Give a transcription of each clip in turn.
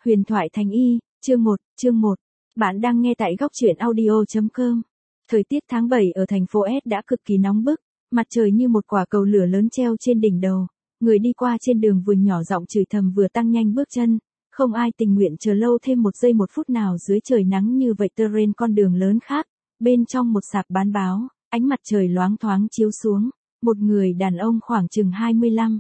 Huyền thoại Thành Y, chương 1. Bạn đang nghe tại góc truyện audio.com. Thời tiết tháng 7 ở thành phố S đã cực kỳ nóng bức, mặt trời như một quả cầu lửa lớn treo trên đỉnh đầu, người đi qua trên đường vừa nhỏ giọng chửi thầm vừa tăng nhanh bước chân, không ai tình nguyện chờ lâu thêm một giây một phút nào dưới trời nắng như vậy. Trên con đường lớn khác, bên trong một sạp bán báo, ánh mặt trời loáng thoáng chiếu xuống, một người đàn ông khoảng chừng 25,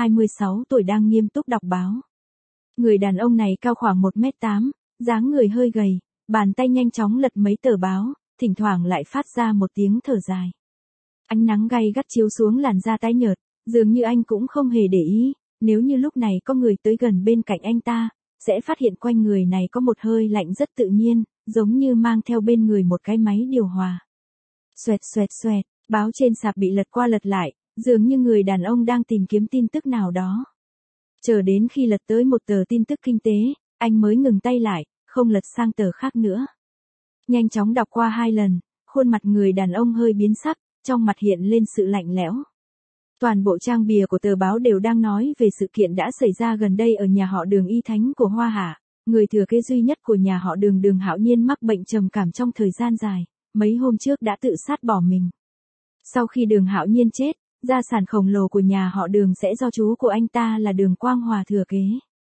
26 tuổi đang nghiêm túc đọc báo. Người đàn ông này cao khoảng 1m8, dáng người hơi gầy, bàn tay nhanh chóng lật mấy tờ báo, thỉnh thoảng lại phát ra một tiếng thở dài. Ánh nắng gay gắt chiếu xuống làn da tái nhợt, dường như anh cũng không hề để ý, nếu như lúc này có người tới gần bên cạnh anh ta, sẽ phát hiện quanh người này có một hơi lạnh rất tự nhiên, giống như mang theo bên người một cái máy điều hòa. Xoẹt xoẹt xoẹt, báo trên sạp bị lật qua lật lại, dường như người đàn ông đang tìm kiếm tin tức nào đó. Chờ đến khi lật tới một tờ tin tức kinh tế, anh mới ngừng tay lại, không lật sang tờ khác nữa. Nhanh chóng đọc qua 2 lần, khuôn mặt người đàn ông hơi biến sắc, trong mặt hiện lên sự lạnh lẽo. Toàn bộ trang bìa của tờ báo đều đang nói về sự kiện đã xảy ra gần đây ở nhà họ Đường Y Thánh của Hoa Hạ. Người thừa kế duy nhất của nhà họ Đường, Đường Hạo Nhiên, mắc bệnh trầm cảm trong thời gian dài, mấy hôm trước đã tự sát bỏ mình. Sau khi Đường Hạo Nhiên chết, gia sản khổng lồ của nhà họ Đường sẽ do chú của anh ta là Đường Quang Hòa thừa kế.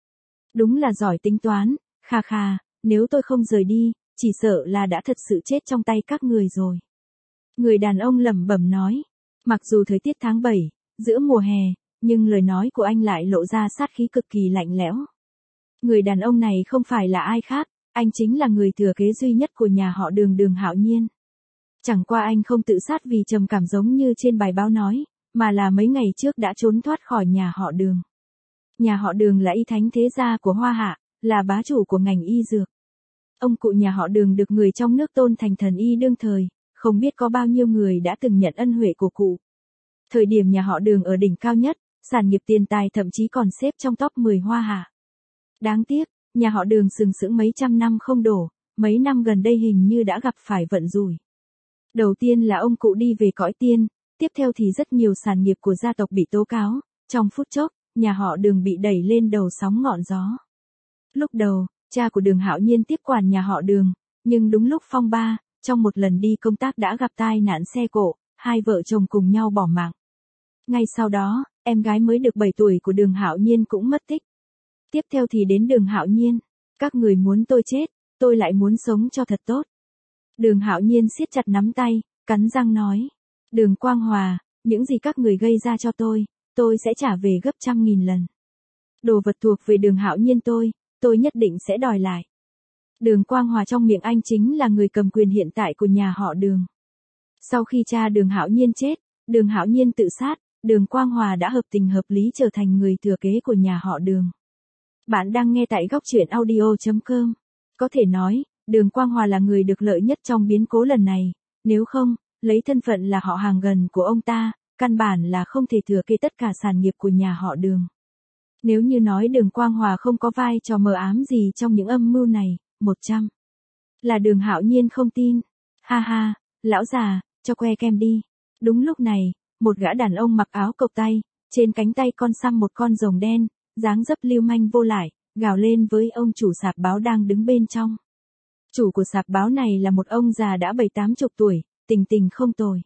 Đúng là giỏi tính toán, kha kha, nếu tôi không rời đi, chỉ sợ là đã thật sự chết trong tay các người rồi. Người đàn ông lẩm bẩm nói, mặc dù thời tiết tháng 7, giữa mùa hè, nhưng lời nói của anh lại lộ ra sát khí cực kỳ lạnh lẽo. Người đàn ông này không phải là ai khác, anh chính là người thừa kế duy nhất của nhà họ Đường, Đường Hạo Nhiên. Chẳng qua anh không tự sát vì trầm cảm giống như trên bài báo nói, mà là mấy ngày trước đã trốn thoát khỏi nhà họ Đường. Nhà họ Đường là y thánh thế gia của Hoa Hạ, là bá chủ của ngành y dược. Ông cụ nhà họ Đường được người trong nước tôn thành thần y đương thời, không biết có bao nhiêu người đã từng nhận ân huệ của cụ. Thời điểm nhà họ Đường ở đỉnh cao nhất, sản nghiệp tiền tài thậm chí còn xếp trong top 10 Hoa Hạ. Đáng tiếc, nhà họ Đường sừng sững mấy trăm năm không đổ, mấy năm gần đây hình như đã gặp phải vận rủi. Đầu tiên là ông cụ đi về cõi tiên, tiếp theo thì rất nhiều sản nghiệp của gia tộc bị tố cáo, trong phút chốc, nhà họ Đường bị đẩy lên đầu sóng ngọn gió. Lúc đầu, cha của Đường Hạo Nhiên tiếp quản nhà họ Đường, nhưng đúng lúc phong ba, trong một lần đi công tác đã gặp tai nạn xe cộ, hai vợ chồng cùng nhau bỏ mạng. Ngay sau đó, em gái mới được 7 tuổi của Đường Hạo Nhiên cũng mất tích. Tiếp theo thì đến Đường Hạo Nhiên, các người muốn tôi chết, tôi lại muốn sống cho thật tốt. Đường Hạo Nhiên siết chặt nắm tay, cắn răng nói, Đường Quang Hòa, những gì các người gây ra cho tôi sẽ trả về gấp 100.000 lần. Đồ vật thuộc về Đường Hạo Nhiên tôi nhất định sẽ đòi lại. Đường Quang Hòa trong miệng anh chính là người cầm quyền hiện tại của nhà họ Đường. Sau khi cha Đường Hạo Nhiên chết, Đường Hạo Nhiên tự sát, Đường Quang Hòa đã hợp tình hợp lý trở thành người thừa kế của nhà họ Đường. Bạn đang nghe tại góc truyện audio.com. Có thể nói, Đường Quang Hòa là người được lợi nhất trong biến cố lần này, nếu không, lấy thân phận là họ hàng gần của ông ta, căn bản là không thể thừa kế tất cả sản nghiệp của nhà họ Đường. Nếu như nói Đường Quang Hòa không có vai trò mờ ám gì trong những âm mưu này, 100 là Đường Hạo Nhiên không tin. Ha ha, lão già, cho que kem đi. Đúng lúc này, một gã đàn ông mặc áo cộc tay, trên cánh tay con xăm một con rồng đen, dáng dấp lưu manh vô lại, gào lên với ông chủ sạp báo đang đứng bên trong. Chủ của sạp báo này là một ông già đã 70-80 tuổi, tình tình không tồi.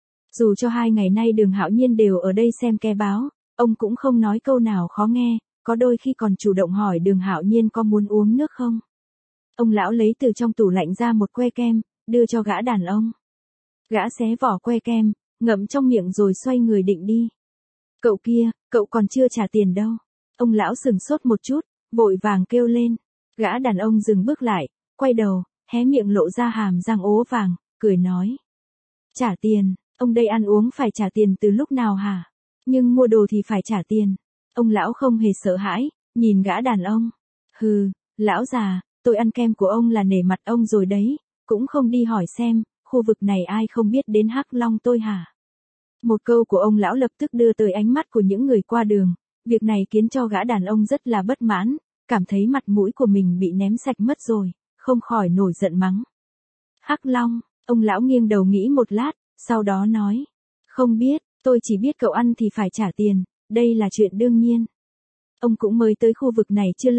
Dù cho 2 ngày nay Đường Hạo Nhiên đều ở đây xem ke báo, ông cũng không nói câu nào khó nghe, có đôi khi còn chủ động hỏi Đường Hạo Nhiên có muốn uống nước không. Ông lão lấy từ trong tủ lạnh ra một que kem, đưa cho gã đàn ông. Gã xé vỏ que kem, ngậm trong miệng rồi xoay người định đi. Cậu kia, cậu còn chưa trả tiền đâu. Ông lão sừng sốt một chút, vội vàng kêu lên. Gã đàn ông dừng bước lại, quay đầu, hé miệng lộ ra hàm răng ố vàng, cười nói. Trả tiền, ông đây ăn uống phải trả tiền từ lúc nào hả? Nhưng mua đồ thì phải trả tiền. Ông lão không hề sợ hãi, nhìn gã đàn ông. Hừ, lão già, tôi ăn kem của ông là nể mặt ông rồi đấy, cũng không đi hỏi xem, khu vực này ai không biết đến Hắc Long tôi hả? Một câu của ông lão lập tức đưa tới ánh mắt của những người qua đường, việc này khiến cho gã đàn ông rất là bất mãn, cảm thấy mặt mũi của mình bị ném sạch mất rồi, không khỏi nổi giận mắng. Hắc Long, ông lão nghiêng đầu nghĩ một lát, sau đó nói, không biết, tôi chỉ biết cậu ăn thì phải trả tiền, đây là chuyện đương nhiên. Ông cũng mới tới khu vực này chưa lâu,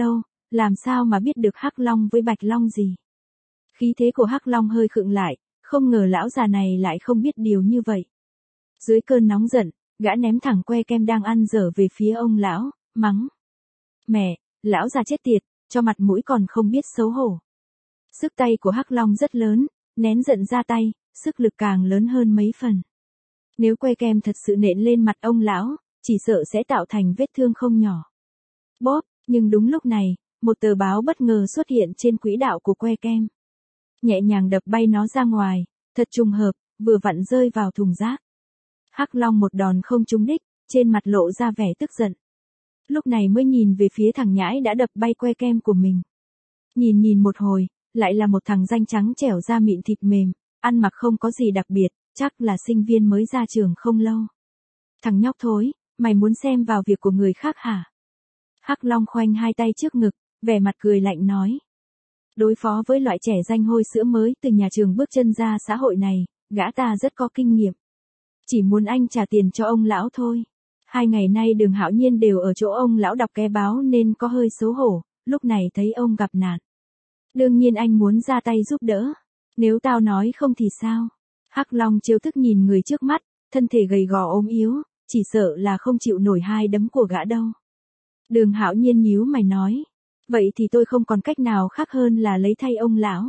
làm sao mà biết được Hắc Long với Bạch Long gì. Khí thế của Hắc Long hơi khựng lại, không ngờ lão già này lại không biết điều như vậy. Dưới cơn nóng giận, gã ném thẳng que kem đang ăn dở về phía ông lão, mắng. Mẹ, lão già chết tiệt, cho mặt mũi còn không biết xấu hổ. Sức tay của Hắc Long rất lớn, nén giận ra tay, sức lực càng lớn hơn mấy phần. Nếu que kem thật sự nện lên mặt ông lão, chỉ sợ sẽ tạo thành vết thương không nhỏ. Bóp, nhưng đúng lúc này, một tờ báo bất ngờ xuất hiện trên quỹ đạo của que kem. Nhẹ nhàng đập bay nó ra ngoài, thật trùng hợp, vừa vặn rơi vào thùng rác. Hắc Long một đòn không trúng đích, trên mặt lộ ra vẻ tức giận. Lúc này mới nhìn về phía thằng nhãi đã đập bay que kem của mình. Nhìn một hồi, lại là một thằng ranh trắng trẻo da mịn thịt mềm, ăn mặc không có gì đặc biệt, chắc là sinh viên mới ra trường không lâu. Thằng nhóc thối, mày muốn xem vào việc của người khác hả? Hắc Long khoanh hai tay trước ngực, vẻ mặt cười lạnh nói. Đối phó với loại trẻ danh hôi sữa mới từ nhà trường bước chân ra xã hội này, gã ta rất có kinh nghiệm. Chỉ muốn anh trả tiền cho ông lão thôi. 2 ngày nay Đường Hạo Nhiên đều ở chỗ ông lão đọc ké báo nên có hơi xấu hổ, lúc này thấy ông gặp nạn. Đương nhiên anh muốn ra tay giúp đỡ. Nếu tao nói không thì sao? Hắc Long trêu tức nhìn người trước mắt, thân thể gầy gò ốm yếu, chỉ sợ là không chịu nổi 2 đấm của gã đâu. Đường Hạo Nhiên nhíu mày nói. Vậy thì tôi không còn cách nào khác hơn là lấy thay ông lão.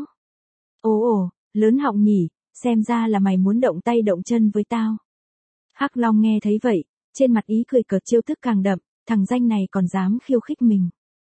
Ồ, lớn họng nhỉ, xem ra là mày muốn động tay động chân với tao. Hắc Long nghe thấy vậy, trên mặt ý cười cợt trêu tức càng đậm, thằng danh này còn dám khiêu khích mình.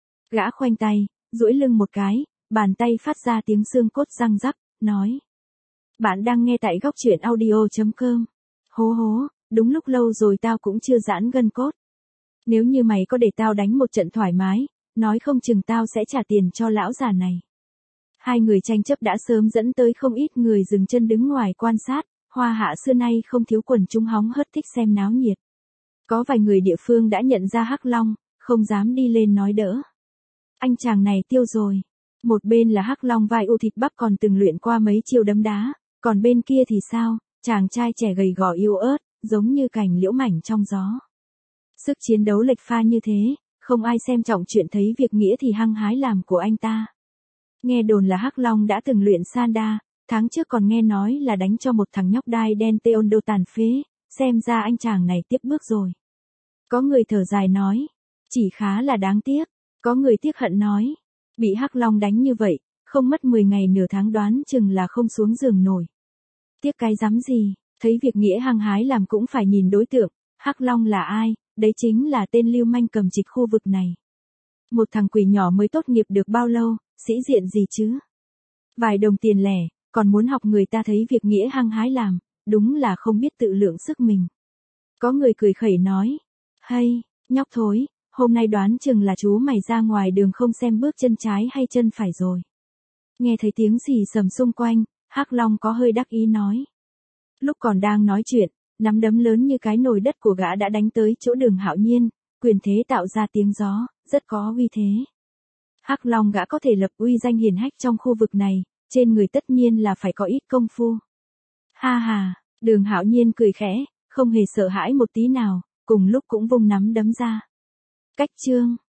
Gã khoanh tay, duỗi lưng một cái, bàn tay phát ra tiếng xương cốt răng rắc, nói. Bạn đang nghe tại góc truyện audio.com. Hố, đúng lúc lâu rồi tao cũng chưa giãn gân cốt. Nếu như mày có để tao đánh một trận thoải mái, nói không chừng tao sẽ trả tiền cho lão già này. Hai người tranh chấp đã sớm dẫn tới không ít người dừng chân đứng ngoài quan sát, Hoa Hạ xưa nay không thiếu quần chúng hóng hớt thích xem náo nhiệt. Có vài người địa phương đã nhận ra Hắc Long, không dám đi lên nói đỡ. Anh chàng này tiêu rồi. Một bên là Hắc Long vai u thịt bắp còn từng luyện qua mấy chiêu đấm đá, còn bên kia thì sao, chàng trai trẻ gầy gò yếu ớt, giống như cành liễu mảnh trong gió. Sức chiến đấu lệch pha như thế, không ai xem trọng chuyện thấy việc nghĩa thì hăng hái làm của anh ta. Nghe đồn là Hắc Long đã từng luyện Sanda, tháng trước còn nghe nói là đánh cho một thằng nhóc đai đen Taekwondo tàn phế, xem ra anh chàng này tiếp bước rồi. Có người thở dài nói, chỉ khá là đáng tiếc, có người tiếc hận nói, bị Hắc Long đánh như vậy, không mất 10 ngày nửa tháng đoán chừng là không xuống giường nổi. Tiếc cái dám gì, thấy việc nghĩa hăng hái làm cũng phải nhìn đối tượng, Hắc Long là ai, đấy chính là tên lưu manh cầm trịch khu vực này. Một thằng quỷ nhỏ mới tốt nghiệp được bao lâu, sĩ diện gì chứ? Vài đồng tiền lẻ, còn muốn học người ta thấy việc nghĩa hăng hái làm, đúng là không biết tự lượng sức mình. Có người cười khẩy nói, hay, nhóc thối, hôm nay đoán chừng là chú mày ra ngoài đường không xem bước chân trái hay chân phải rồi. Nghe thấy tiếng xì xầm xung quanh, Hắc Long có hơi đắc ý nói. Lúc còn đang nói chuyện, nắm đấm lớn như cái nồi đất của gã đã đánh tới chỗ Đường Hạo Nhiên, quyền thế tạo ra tiếng gió, rất có uy thế. Hắc Long gã có thể lập uy danh hiển hách trong khu vực này, trên người tất nhiên là phải có ít công phu. Ha, Đường Hạo Nhiên cười khẽ, không hề sợ hãi một tí nào, cùng lúc cũng vung nắm đấm ra. Cách chương